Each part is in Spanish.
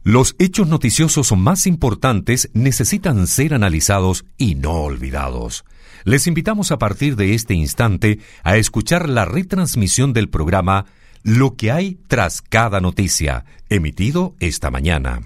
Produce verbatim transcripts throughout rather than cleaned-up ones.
Los hechos noticiosos más importantes necesitan ser analizados y no olvidados. Les invitamos a partir de este instante a escuchar la retransmisión del programa Lo que hay tras cada noticia, emitido esta mañana.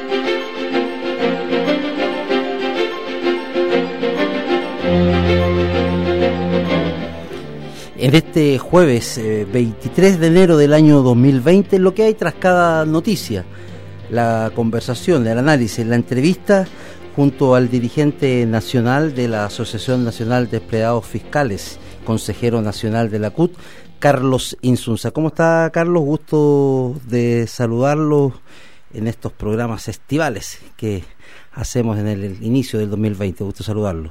En este jueves eh, veintitrés de enero del año dos mil veinte, lo que hay tras cada noticia, la conversación, el análisis, la entrevista junto al dirigente nacional de la Asociación Nacional de Empleados Fiscales, consejero nacional de la C U T, Carlos Insunza. ¿Cómo está, Carlos? Gusto de saludarlo en estos programas estivales que hacemos en el inicio del dos mil veinte. Gusto saludarlo.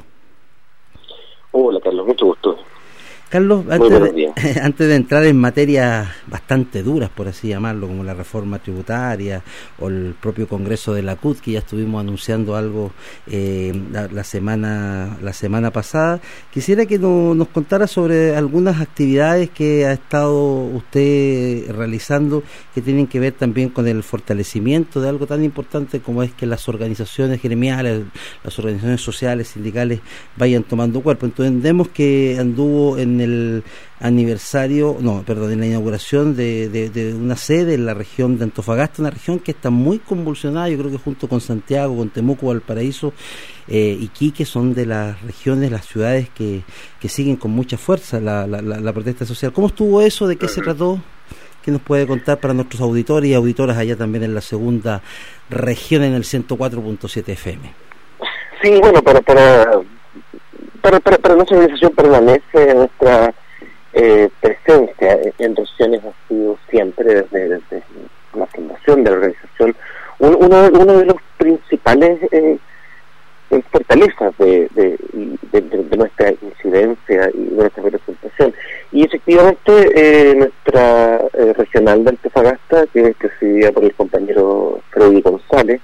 Hola, Carlos, mucho gusto. Carlos, antes de, antes de entrar en materias bastante duras, por así llamarlo, como la reforma tributaria o el propio Congreso de la C U T, que ya estuvimos anunciando algo eh, la, la semana la semana pasada, quisiera que no, nos contara sobre algunas actividades que ha estado usted realizando que tienen que ver también con el fortalecimiento de algo tan importante como es que las organizaciones gremiales, las organizaciones sociales, sindicales vayan tomando cuerpo. Entendemos que anduvo en el aniversario, no, perdón, en la inauguración de, de, de una sede en la región de Antofagasta, una región que está muy convulsionada. Yo creo que junto con Santiago, con Temuco, Valparaíso, eh, Iquique son de las regiones, las ciudades que, que siguen con mucha fuerza la, la, la, la protesta social. ¿Cómo estuvo eso? ¿De qué se trató? ¿Qué nos puede contar para nuestros auditores y auditoras allá también en la segunda región, en el ciento cuatro punto siete F M? Sí, bueno, para para para, para, para nuestra organización permanece nuestra eh, presencia en regiones ha sido siempre desde, desde la fundación de la organización uno, uno, uno de los principales eh, fortalezas de, de, de, de, de nuestra incidencia y de nuestra representación. Y efectivamente eh, nuestra eh, regional de Antofagasta, que es presidida por el compañero Freddy González,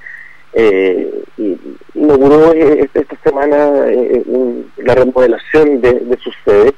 eh, y inauguró eh, esta semana eh, un, la remodelación de, de su sede,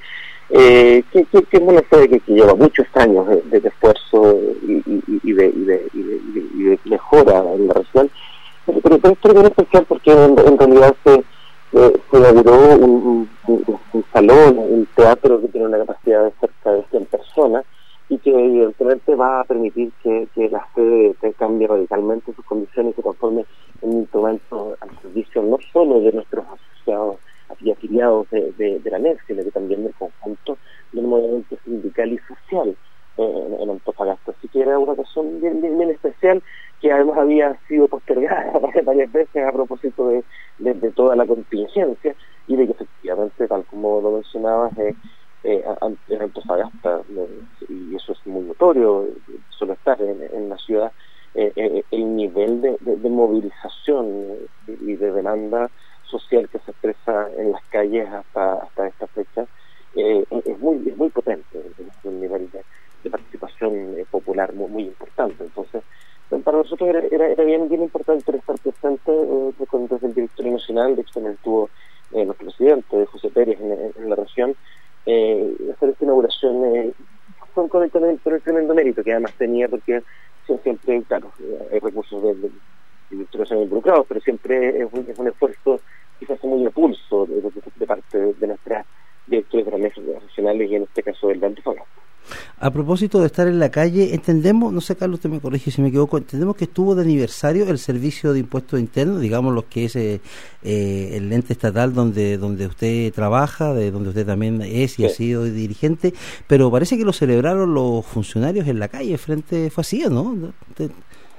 eh, que, que, que es una sede que, que lleva muchos años de, de esfuerzo y, y, y, de, y, de, y, de, y de mejora en la región. Pero, pero esto es muy especial porque en, en realidad se, eh, se inauguró un, un, un salón, un teatro que tiene una capacidad de cerca de cien personas y que evidentemente va a permitir que, que la sede cambie radicalmente sus condiciones y se transforme en un instrumento al servicio no solo de nuestros asociados y afiliados de, de, de la N E C, sino que también del conjunto del movimiento sindical y social eh, en, en Antofagasta. Así que era una ocasión bien, bien, bien especial, que además había sido postergada varias veces a propósito de, de, de toda la contingencia y de que efectivamente, tal como lo mencionabas, eh, eh, en Antofagasta, eh, y eso es muy notorio, eh, solo estar en, en la ciudad, eh, eh, el nivel de, de, de movilización eh, y de demanda social que se expresa en las calles hasta hasta esta fecha eh, es muy es muy potente, es un nivel de, de participación eh, popular muy, muy importante. Entonces para nosotros era, era, era bien bien importante estar presente eh, desde el directorio nacional. De hecho también estuvo eh, nuestro presidente José Pérez en, en, en la región, eh, hacer esta inauguración eh, con, con, el, con, el, con el tremendo mérito que además tenía, porque siempre, claro, hay recursos del de, directorio nacional involucrados, pero siempre es un, es un esfuerzo que se hace muy de pulso de, de, de parte de, de nuestras directores regionales y en este caso del Antofagasta. A propósito de estar en la calle, entendemos, no sé, Carlos, usted me corrige si me equivoco, entendemos que estuvo de aniversario el Servicio de Impuestos Internos, digamos lo que es eh, eh, el ente estatal donde donde usted trabaja, de donde usted también es y sí. ha sido dirigente, pero parece que lo celebraron los funcionarios en la calle, frente, fue así, ¿no? Usted...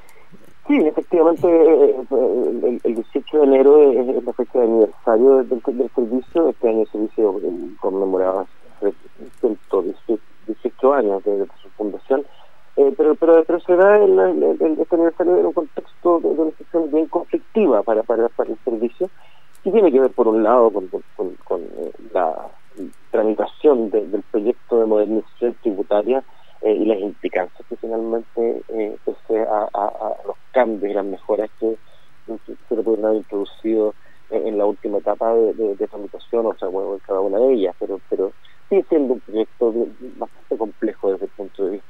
Sí, efectivamente, el, el dieciocho de enero es la fecha de aniversario del, del servicio. Este año el servicio conmemoraba ciento dieciocho años de, de su fundación, eh, pero pero, pero se da el, el, el, este aniversario en un contexto de, de una situación bien conflictiva para, para, para el servicio, y tiene que ver por un lado con, con, con, con eh, la tramitación de, del proyecto de modernización tributaria eh, y las implicancias que finalmente eh, pese a, a, a los cambios y las mejoras que, que se le pueden haber introducido en, en la última etapa de, de, de tramitación, o sea, bueno, en cada una de ellas, pero pero sigue siendo un proyecto de, bastante complejo desde el punto de vista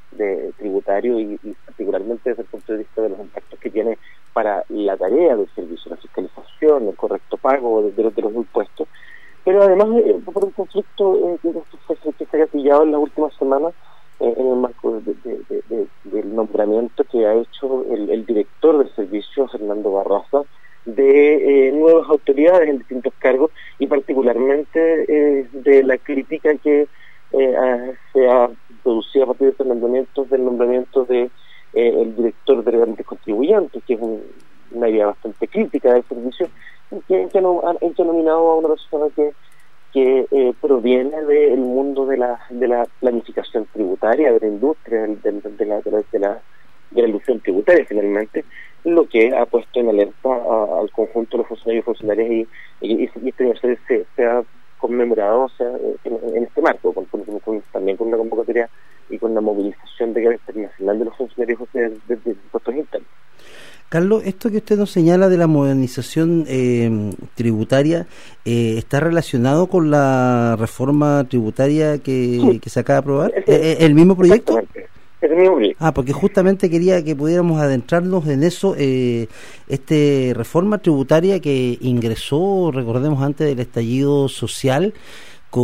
de tributario y, y particularmente desde el punto de vista de los impactos que tiene para la tarea del servicio, la fiscalización, el correcto pago de, de, los, de los impuestos, pero además eh, por un conflicto eh, que, que se ha gatillado en las últimas semanas eh, en el marco de, de, de, de, del nombramiento que ha hecho el, el director del servicio, Fernando Barraza, de eh, nuevas autoridades en distintos cargos y particularmente eh, de la crítica que eh, a, se ha producido a partir de estos nombramientos del nombramiento de eh, el director de grandes contribuyentes, que es un, una área bastante crítica del servicio, que, que, no, en que ha nominado a una persona que que eh, proviene del mundo de la de la planificación tributaria, de la industria, de, de, de, la, de, la, de, la, de la ilusión tributaria finalmente, lo que ha puesto en alerta a, al conjunto de los funcionarios y funcionarias y, y, y este aniversario se, se ha conmemorado, o sea, en, en este marco, con, con, con, también con una convocatoria y con la movilización de carácter nacional de los funcionarios de, de, de impuestos internos. Carlos, esto que usted nos señala de la modernización eh, tributaria, eh, ¿está relacionado con la reforma tributaria que, sí. que se acaba de aprobar? ¿Es el mismo proyecto? Es el mismo proyecto. Ah, porque justamente quería que pudiéramos adentrarnos en eso, eh, este reforma tributaria que ingresó, recordemos, antes del estallido social, con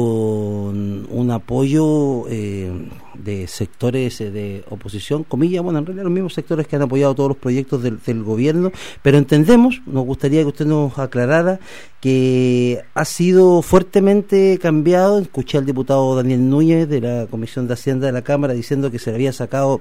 un apoyo eh, de sectores eh, de oposición, comillas, bueno, en realidad los mismos sectores que han apoyado todos los proyectos del, del gobierno, pero entendemos, nos gustaría que usted nos aclarara que ha sido fuertemente cambiado. Escuché al diputado Daniel Núñez de la Comisión de Hacienda de la Cámara diciendo que se le había sacado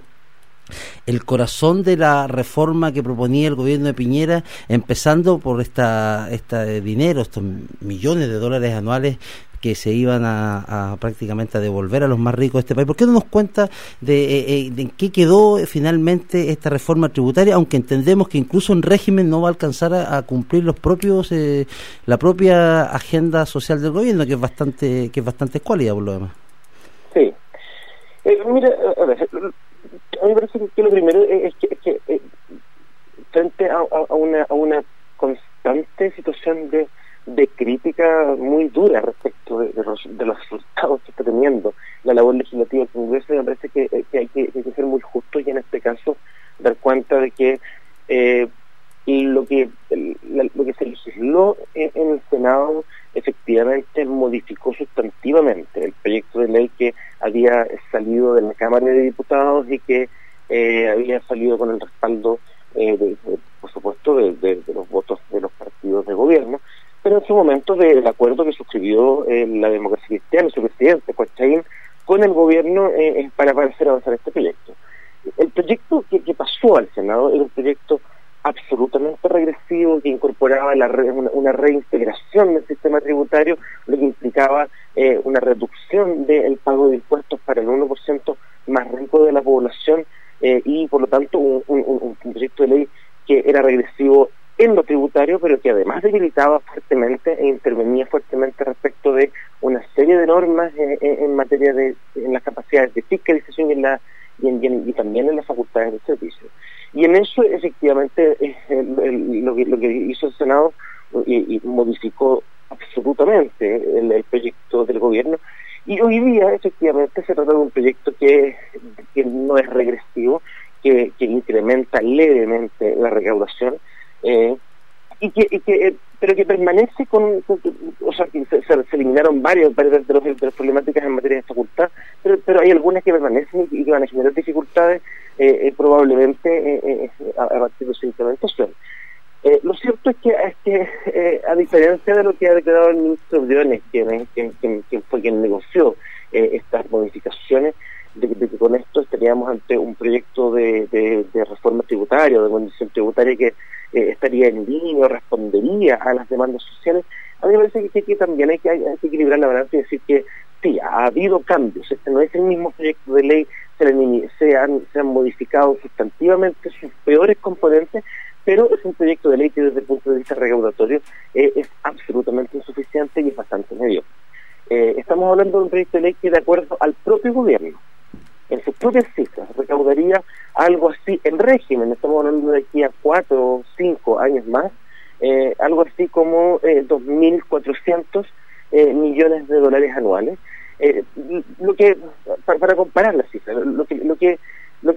el corazón de la reforma que proponía el gobierno de Piñera, empezando por esta, esta dinero, estos millones de dólares anuales que se iban a, a prácticamente a devolver a los más ricos de este país. ¿Por qué no nos cuenta de, eh, de en qué quedó finalmente esta reforma tributaria, aunque entendemos que incluso en régimen no va a alcanzar a, a cumplir los propios eh, la propia agenda social del gobierno, que es bastante que es bastante escuálida por lo demás? Sí. Eh, mira, a ver, a mí me parece que lo primero es que, es que eh, frente a, a, una, a una constante situación de de crítica muy dura respecto de, de, los, de los resultados que está teniendo la labor legislativa del Congreso, me parece que, que, hay, que hay que ser muy justos y en este caso dar cuenta de que eh, lo que la, lo que se legisló en, en el Senado efectivamente modificó sustantivamente el proyecto de ley que había salido de la Cámara de Diputados y que eh, había salido con el respaldo eh, de, de, por supuesto de, de, de los votos de los partidos de gobierno, pero en su momento del acuerdo que suscribió eh, la Democracia Cristiana, su presidente, Cochaín, con el gobierno eh, para, para hacer avanzar este proyecto. El proyecto que, que pasó al Senado era un proyecto absolutamente regresivo que incorporaba la re, una, una reintegración del sistema tributario, lo que implicaba eh, una reducción del pago de impuestos para el uno por ciento más rico de la población eh, y por lo tanto un, un, un proyecto de ley que era regresivo en lo tributario, pero que además debilitaba fuertemente e intervenía fuertemente respecto de una serie de normas eh, en materia de en las capacidades de fiscalización y, en la, y, en, y, en, y también en las facultades de servicio. Y en eso, efectivamente, eh, el, el, lo, que, lo que hizo el Senado y, y modificó absolutamente el, el proyecto del gobierno. Y hoy día, efectivamente, se trata de un proyecto que, que no es regresivo, que, que incrementa levemente la recaudación, Eh, y que, y que eh, pero que permanece con, con o sea, que se, se eliminaron varios, varios de, los, de las problemáticas en materia de facultad, pero, pero hay algunas que permanecen y que van a generar dificultades eh, eh, probablemente eh, eh, a, a partir de su implementación. Eh, lo cierto es que, es que eh, a diferencia de lo que ha declarado el ministro Briones, quien, quien, quien, quien fue quien negoció eh, estas modificaciones, de, de que con esto estaríamos ante un proyecto de, de, de reforma tributaria o de condición tributaria que eh, estaría en línea o respondería a las demandas sociales. A mí me parece que, que, que también hay que, hay que equilibrar la balanza y decir que sí, ha habido cambios, este no es el mismo proyecto de ley, se, le, se, han, se han modificado sustantivamente sus peores componentes, pero es un proyecto de ley que desde el punto de vista recaudatorio eh, es absolutamente insuficiente y es bastante medio. Eh, estamos hablando de un proyecto de ley que, de acuerdo al propio gobierno, en sus propias cifras, recaudaría algo así en régimen, estamos hablando de aquí a cuatro o cinco años más, eh, algo así como eh, dos mil cuatrocientos eh, millones de dólares anuales. Eh, lo que, para, para comparar las cifras, lo que, lo que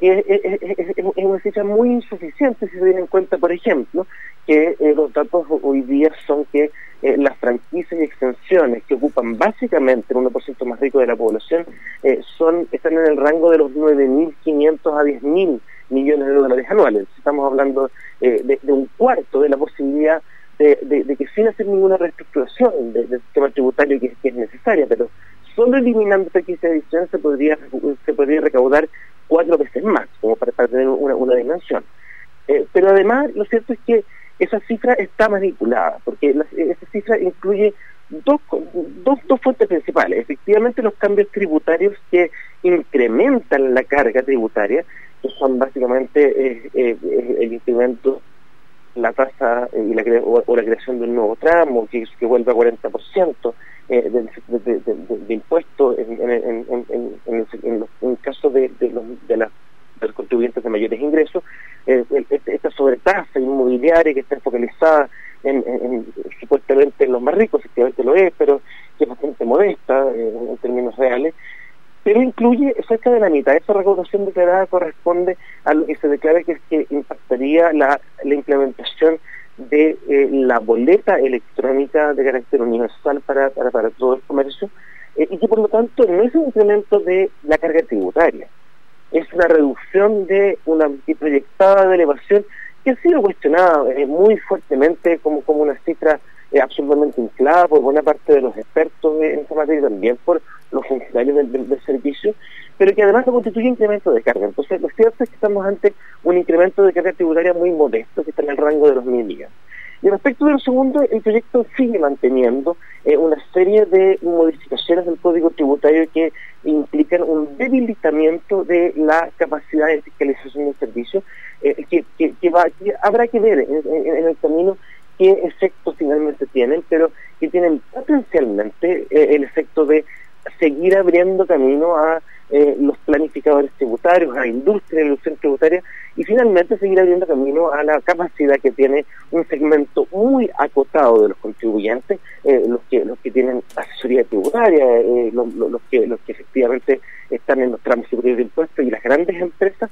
es, es, es, es una cifra muy insuficiente si se tiene en cuenta, por ejemplo, que eh, los datos hoy día son que eh, las franquicias y extensiones que ocupan básicamente el uno por ciento más rico de la población eh, son están en el rango de los nueve mil quinientos a diez mil millones de dólares anuales. Estamos hablando eh, de, de un cuarto de la posibilidad de, de, de que sin hacer ninguna reestructuración de, del sistema tributario que, que es necesaria, pero solo eliminando franquicias adicionales se podría se podría recaudar cuatro veces más, como para, para tener una, una dimensión. Eh, pero además, lo cierto es que esa cifra está manipulada, porque la, esa cifra incluye dos, dos, dos fuentes principales. Efectivamente, los cambios tributarios que incrementan la carga tributaria, que son básicamente eh, eh, el incremento, la tasa y la, o, o la creación de un nuevo tramo, que, que vuelve a cuarenta por ciento eh, de, de, de, de, de impuestos en, en, en, en, en, en, en, los, en el caso de, de, los, de, la, de los contribuyentes de mayores ingresos, eh, esta sobretasa inmobiliaria que está focalizada en, en, en, supuestamente en los más ricos, efectivamente lo es, pero que es bastante modesta eh, en términos reales, pero incluye cerca de la mitad. Esa recaudación declarada corresponde a lo que se declara que es que impactaría la, la implementación de eh, la boleta electrónica de carácter universal para, para, para todo el comercio, eh, y que por lo tanto no es un incremento de la carga tributaria, es una reducción de una proyectada de elevación que ha sido cuestionada eh, muy fuertemente como, como una cifra eh, absolutamente inflada por buena parte de los expertos en esta materia, también por los funcionarios del, del, del servicio, pero que además no constituye incremento de carga. Entonces, lo cierto es que estamos ante un incremento de carga tributaria muy modesto, que está en el rango de los mil millones. Y respecto de lo segundo, el proyecto sigue manteniendo eh, una serie de modificaciones del Código Tributario que implican un debilitamiento de la capacidad de fiscalización del servicio, eh, que, que, que, va, que habrá que ver en, en, en el camino qué efectos finalmente tienen, pero que tienen potencialmente eh, el efecto de seguir abriendo camino a eh, los planificadores tributarios, a la industria de la ilusión tributaria, y finalmente seguir abriendo camino a la capacidad que tiene un segmento muy acotado de los contribuyentes, eh, los que los que tienen asesoría tributaria, eh, los, los que los que efectivamente están en los tramos superiores de impuestos, y las grandes empresas,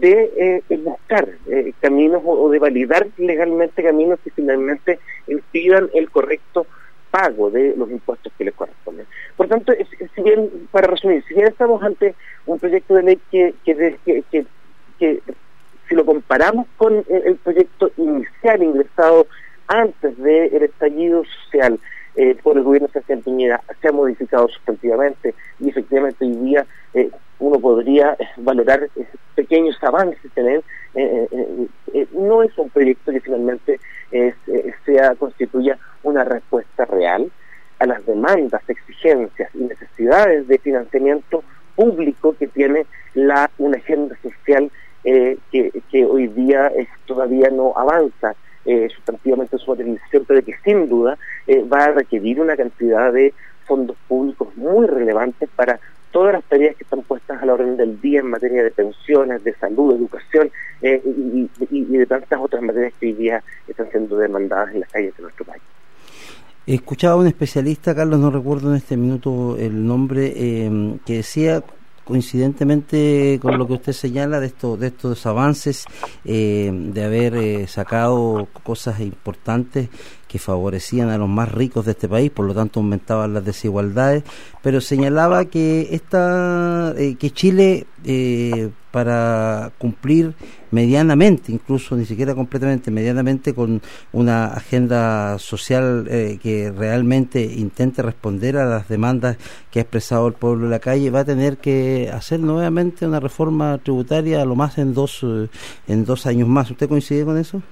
de eh, buscar eh, caminos o, o de validar legalmente caminos que finalmente impidan el correcto pago de los impuestos que les corresponden. Por tanto, es, es, si bien, para resumir, si bien estamos ante un proyecto de ley que, que, que, que, que si lo comparamos con el, el proyecto inicial ingresado antes del estallido social eh, por el gobierno de Sebastián Piñera, se ha modificado sustantivamente, y efectivamente hoy día eh, uno podría valorar eh, pequeños avances en él. Eh, eh, eh, no es un proyecto que finalmente eh, sea constituya una respuesta real a las demandas, exigencias y necesidades de financiamiento público que tiene la una agenda social eh, que, que hoy día eh, todavía no avanza eh, sustantivamente su materialización, pero que sin duda eh, va a requerir una cantidad de fondos públicos muy relevantes para todas las tareas que están puestas a la orden del día en materia de pensiones, de salud, de educación eh, y, y, y de tantas otras materias que hoy día están siendo demandadas en las calles de nuestro país. Escuchaba a un especialista, Carlos, no recuerdo en este minuto el nombre, eh, que decía, coincidentemente con lo que usted señala de estos de estos avances, eh, de haber eh, sacado cosas importantes que favorecían a los más ricos de este país, por lo tanto aumentaban las desigualdades, pero señalaba que esta eh, que Chile eh, para cumplir medianamente, incluso ni siquiera completamente, medianamente con una agenda social eh, que realmente intente responder a las demandas que ha expresado el pueblo en la calle, va a tener que hacer nuevamente una reforma tributaria a lo más en dos eh, en dos años más. ¿Usted coincide con eso?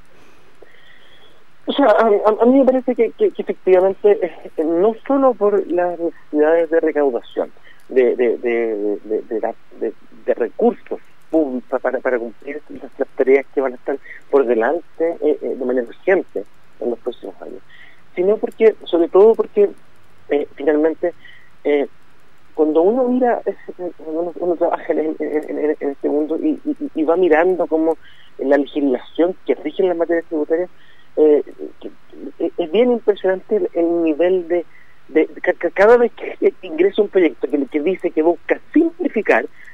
O sea, a, a, a mí me parece que, que, que efectivamente, eh, no solo por las necesidades de recaudación, de de de, de, de, de, de recursos públicos para, para cumplir las, las tareas que van a estar por delante eh, eh, de manera urgente en los próximos años, sino porque, sobre todo porque eh, finalmente, eh, cuando uno mira, uno, uno trabaja en, en, en, en este mundo y, y, y va mirando cómo la legislación que rige las materias tributarias, Eh, es bien impresionante el, el nivel de, de, de, de cada vez que ingresa un proyecto que, que dice que busca simplificar eh,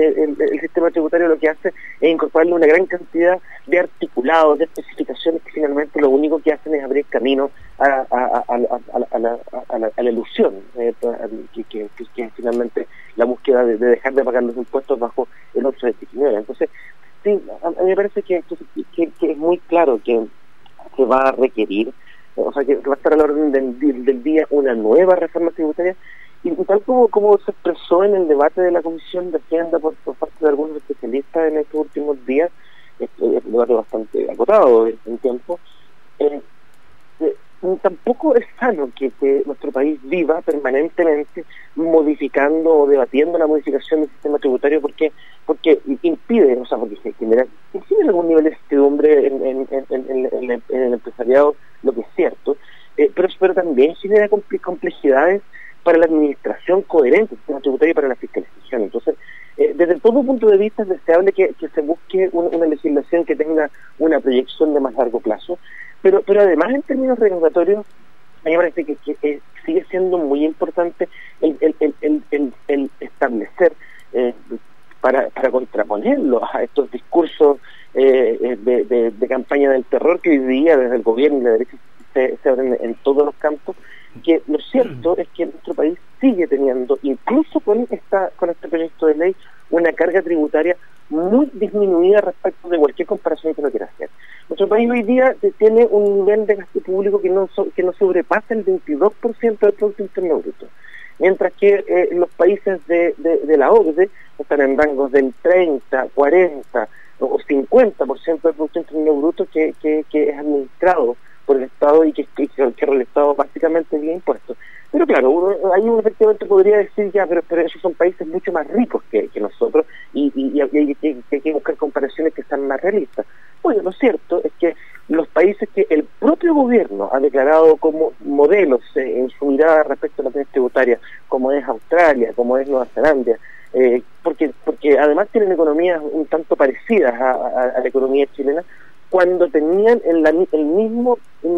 el, el sistema tributario lo que hace es incorporarle una gran cantidad de articulados, de especificaciones que finalmente lo único que hacen es abrir camino a, a, a, a, a, a, la, a, la, a la ilusión, eh, que, que, que, que es finalmente la búsqueda de, de dejar de pagar los impuestos bajo el ocho de septiembre. Entonces, sí, a, a mí me parece que, que, que, que es muy claro que, que va a requerir, o sea, que va a estar a la orden del, del día una nueva reforma tributaria, y, y tal como, como se expresó en el debate de la Comisión de Hacienda por, por parte de algunos especialistas en estos últimos días, es, es un debate bastante acotado en tiempo, eh, eh, tampoco es sano que, que nuestro país viva permanentemente modificando o debatiendo la modificación del sistema tributario, porque porque impide, o sea, porque se genera, genera algún nivel de incertidumbre en, en, en, en, en, en el empresariado, lo que es cierto, eh, pero, pero también genera complejidades para la administración coherente del sistema tributario y para la fiscalización. Entonces, eh, desde todo punto de vista es deseable que, que se busque una, una legislación que tenga una proyección de más largo plazo, pero pero además en términos regulatorios, a mí me parece que, que eh, sigue siendo muy importante el, el, el, el, el, el establecer, eh, para, para contraponerlo a estos discursos eh, de, de, de campaña del terror que hoy día desde el gobierno y la derecha se, se abren en todos los campos, que lo cierto es que nuestro país sigue teniendo, incluso con esta con este proyecto de ley, una carga tributaria muy disminuida respecto de cualquier comparación que uno quiera hacer. Nuestro país hoy día tiene un nivel de gasto público que no so, que no sobrepasa el veintidós por ciento del Producto Interno Bruto, mientras que eh, los países de, de, de la O C D E están en rangos del treinta, cuarenta o cincuenta por ciento del Producto Interno Bruto que, que, que es administrado por el Estado y que, que, que el Estado básicamente vía impuestos. Pero claro, uno, ahí uno efectivamente podría decir ya, pero, pero esos son países mucho más ricos que, que nosotros y, y, y, y, y, y hay que buscar comparaciones que sean más realistas. Bueno, lo cierto es que los países que el propio gobierno ha declarado como modelos eh, en su mirada respecto a la materia tributaria, como es Australia, como es Nueva Zelanda, eh, porque porque además tienen economías un tanto parecidas a, a, a la economía chilena, cuando tenían el, el mismo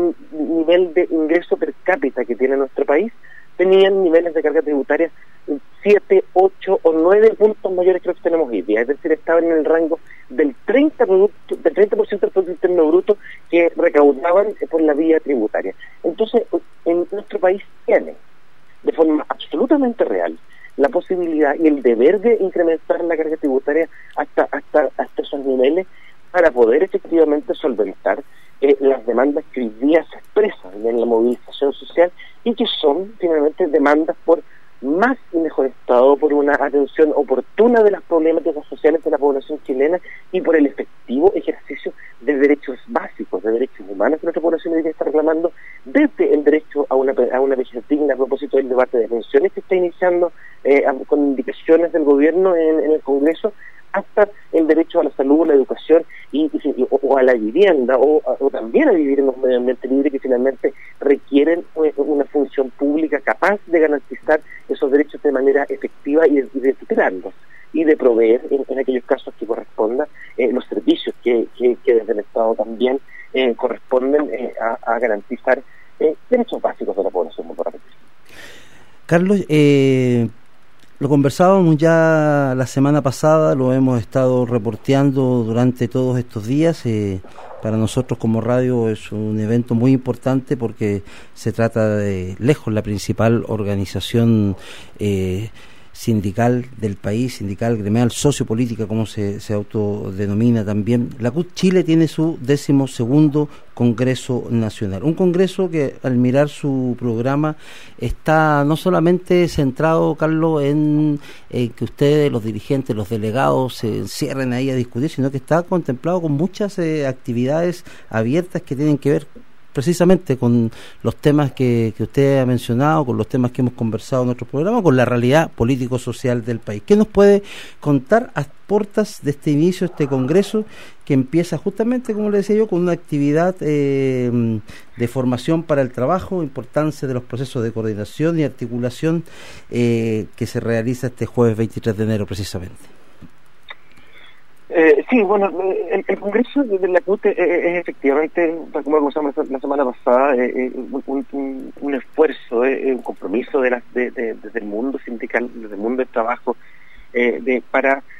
nivel de ingreso per cápita que tiene nuestro país, tenían niveles de carga tributaria siete, ocho o nueve puntos mayores que los que tenemos hoy día. Es decir, estaban en el rango del treinta por ciento del treinta por ciento del Producto Interno Bruto que recaudaban por la vía tributaria. Entonces, en nuestro país tiene, de forma absolutamente real, la posibilidad y el deber de incrementar la carga tributaria hasta hasta hasta esos niveles, para poder efectivamente solventar eh, las demandas que hoy día se expresan en la movilización social y que son finalmente demandas por más y mejor Estado, por una atención oportuna de las problemáticas sociales de la población chilena y por el efectivo ejercicio de derechos básicos, de derechos humanos que nuestra población hoy día está reclamando, desde el derecho a una a una vejez digna a propósito del debate de pensiones que está iniciando eh, con indicaciones del gobierno en, en el Congreso, hasta el derecho a la salud, la educación y, y o, o a la vivienda o, o también a vivir en un medio ambiente libre, que finalmente requieren una función pública capaz de garantizar esos derechos de manera efectiva y de, y de tutelarlos y de proveer en, en aquellos casos que corresponda eh, los servicios que, que, que desde el Estado también eh, corresponden eh, a, a garantizar eh, derechos básicos de la población. Muy rápido. Carlos, eh lo conversábamos ya la semana pasada, lo hemos estado reporteando durante todos estos días. Eh, para nosotros como radio es un evento muy importante porque se trata de lejos la principal organización eh, sindical del país, sindical, gremial, sociopolítica, como se, se autodenomina también. La C U T Chile tiene su décimo segundo Congreso Nacional, un congreso que al mirar su programa está no solamente centrado, Carlos, en eh, que ustedes, los dirigentes, los delegados se encierren ahí a discutir, sino que está contemplado con muchas eh, actividades abiertas que tienen que ver precisamente con los temas que, que usted ha mencionado, con los temas que hemos conversado en nuestro programa, con la realidad político-social del país. ¿Qué nos puede contar a puertas de este inicio, este congreso, que empieza justamente, como le decía yo, con una actividad eh, de formación para el trabajo, importancia de los procesos de coordinación y articulación eh, que se realiza este jueves veintitrés de enero precisamente? Eh, sí, bueno, el, el Congreso de la C U T es, es efectivamente, como comenzamos la semana pasada, eh, un, un, un esfuerzo, eh, un compromiso de las de, de, desde el mundo sindical, desde el mundo del trabajo, eh, de para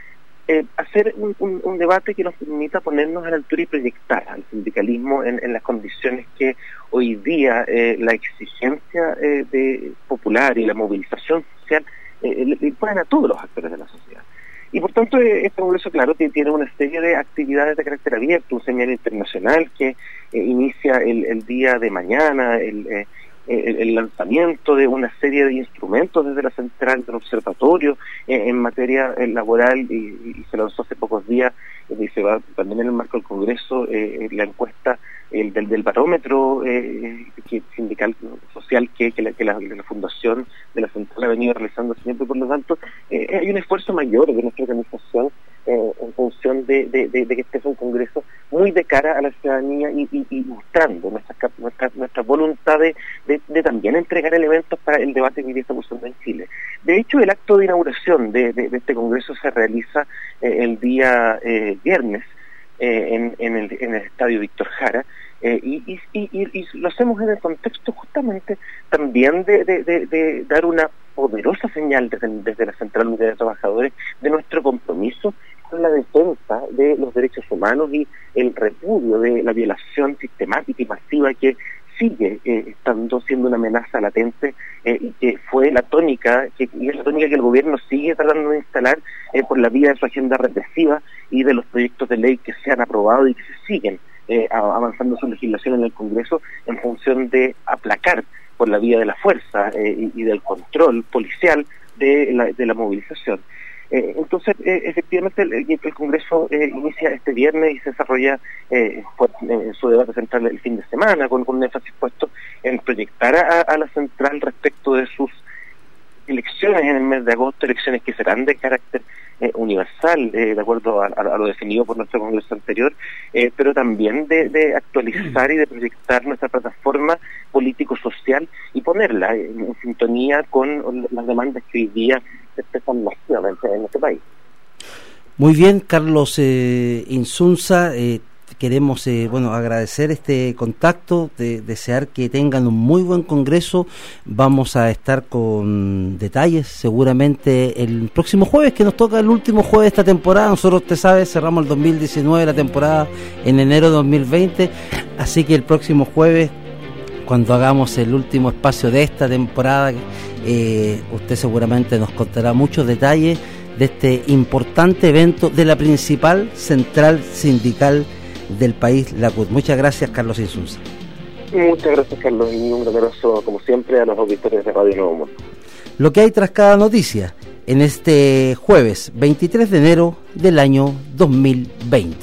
eh, hacer un, un, un debate que nos permita ponernos a la altura y proyectar al sindicalismo en, en las condiciones que hoy día eh, la exigencia eh, de popular y la movilización social eh, le, le imponen a todos los actores de la sociedad. Y por tanto, este Congreso, claro, tiene una serie de actividades de carácter abierto, un seminario internacional que eh, inicia el, el día de mañana, el, eh, el, el lanzamiento de una serie de instrumentos desde la central del observatorio eh, en materia eh, laboral, y, y se lanzó hace pocos días, eh, se va también en el marco del Congreso, eh, la encuesta el del, del barómetro eh, que, sindical social que, que, la, que la, la Fundación de la Central ha venido realizando siempre. Por lo tanto, eh, hay un esfuerzo mayor de nuestra organización eh, en función de, de, de, de que este es un Congreso muy de cara a la ciudadanía y, y, y mostrando nuestra, nuestra, nuestra voluntad de, de, de también entregar elementos para el debate que hoy día está pasando en Chile. De hecho, el acto de inauguración de, de, de este Congreso se realiza eh, el día eh, viernes, Eh, en, en, el, en el Estadio Víctor Jara, eh, y, y, y, y lo hacemos en el contexto justamente también de, de, de, de dar una poderosa señal desde, desde la Central Unitaria de Trabajadores de nuestro compromiso con la defensa de los derechos humanos y el repudio de la violación sistemática y masiva que sigue eh, estando siendo una amenaza latente eh, y que fue la tónica, que, y es la tónica que el gobierno sigue tratando de instalar eh, por la vía de su agenda represiva y de los proyectos de ley que se han aprobado y que se siguen eh, avanzando su legislación en el Congreso en función de aplacar por la vía de la fuerza eh, y, y del control policial de la, de la movilización. Eh, entonces, eh, efectivamente, el, el Congreso eh, inicia este viernes y se desarrolla eh, por, eh, su debate central el fin de semana, con, con un énfasis puesto en proyectar a, a la central respecto de sus elecciones en el mes de agosto, elecciones que serán de carácter eh, universal, eh, de acuerdo a, a, a lo definido por nuestro Congreso anterior, eh, pero también de, de actualizar y de proyectar nuestra plataforma político-social y ponerla en, en sintonía con las demandas que hoy día se expresan masivamente en este país. Muy bien, Carlos eh, Insunza, eh, queremos eh, bueno agradecer este contacto, de, desear que tengan un muy buen Congreso. Vamos a estar con detalles seguramente el próximo jueves, que nos toca el último jueves de esta temporada. Nosotros, usted sabe, cerramos el dos mil diecinueve, la temporada en enero de dos mil veinte, así que el próximo jueves, cuando hagamos el último espacio de esta temporada, eh, usted seguramente nos contará muchos detalles de este importante evento de la principal central sindical del país, la C U T. Muchas gracias, Carlos Insunza. Muchas gracias, Carlos, y un gran abrazo, como siempre, a los auditores de Radio Nuevo Mundo. Lo que hay tras cada noticia en este jueves veintitrés de enero del año dos mil veinte.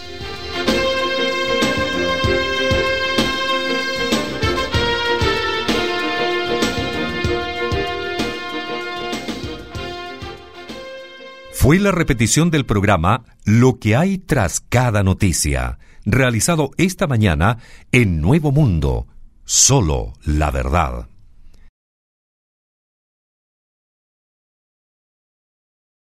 Fue la repetición del programa Lo que hay tras cada noticia, realizado esta mañana en Nuevo Mundo. Solo la verdad.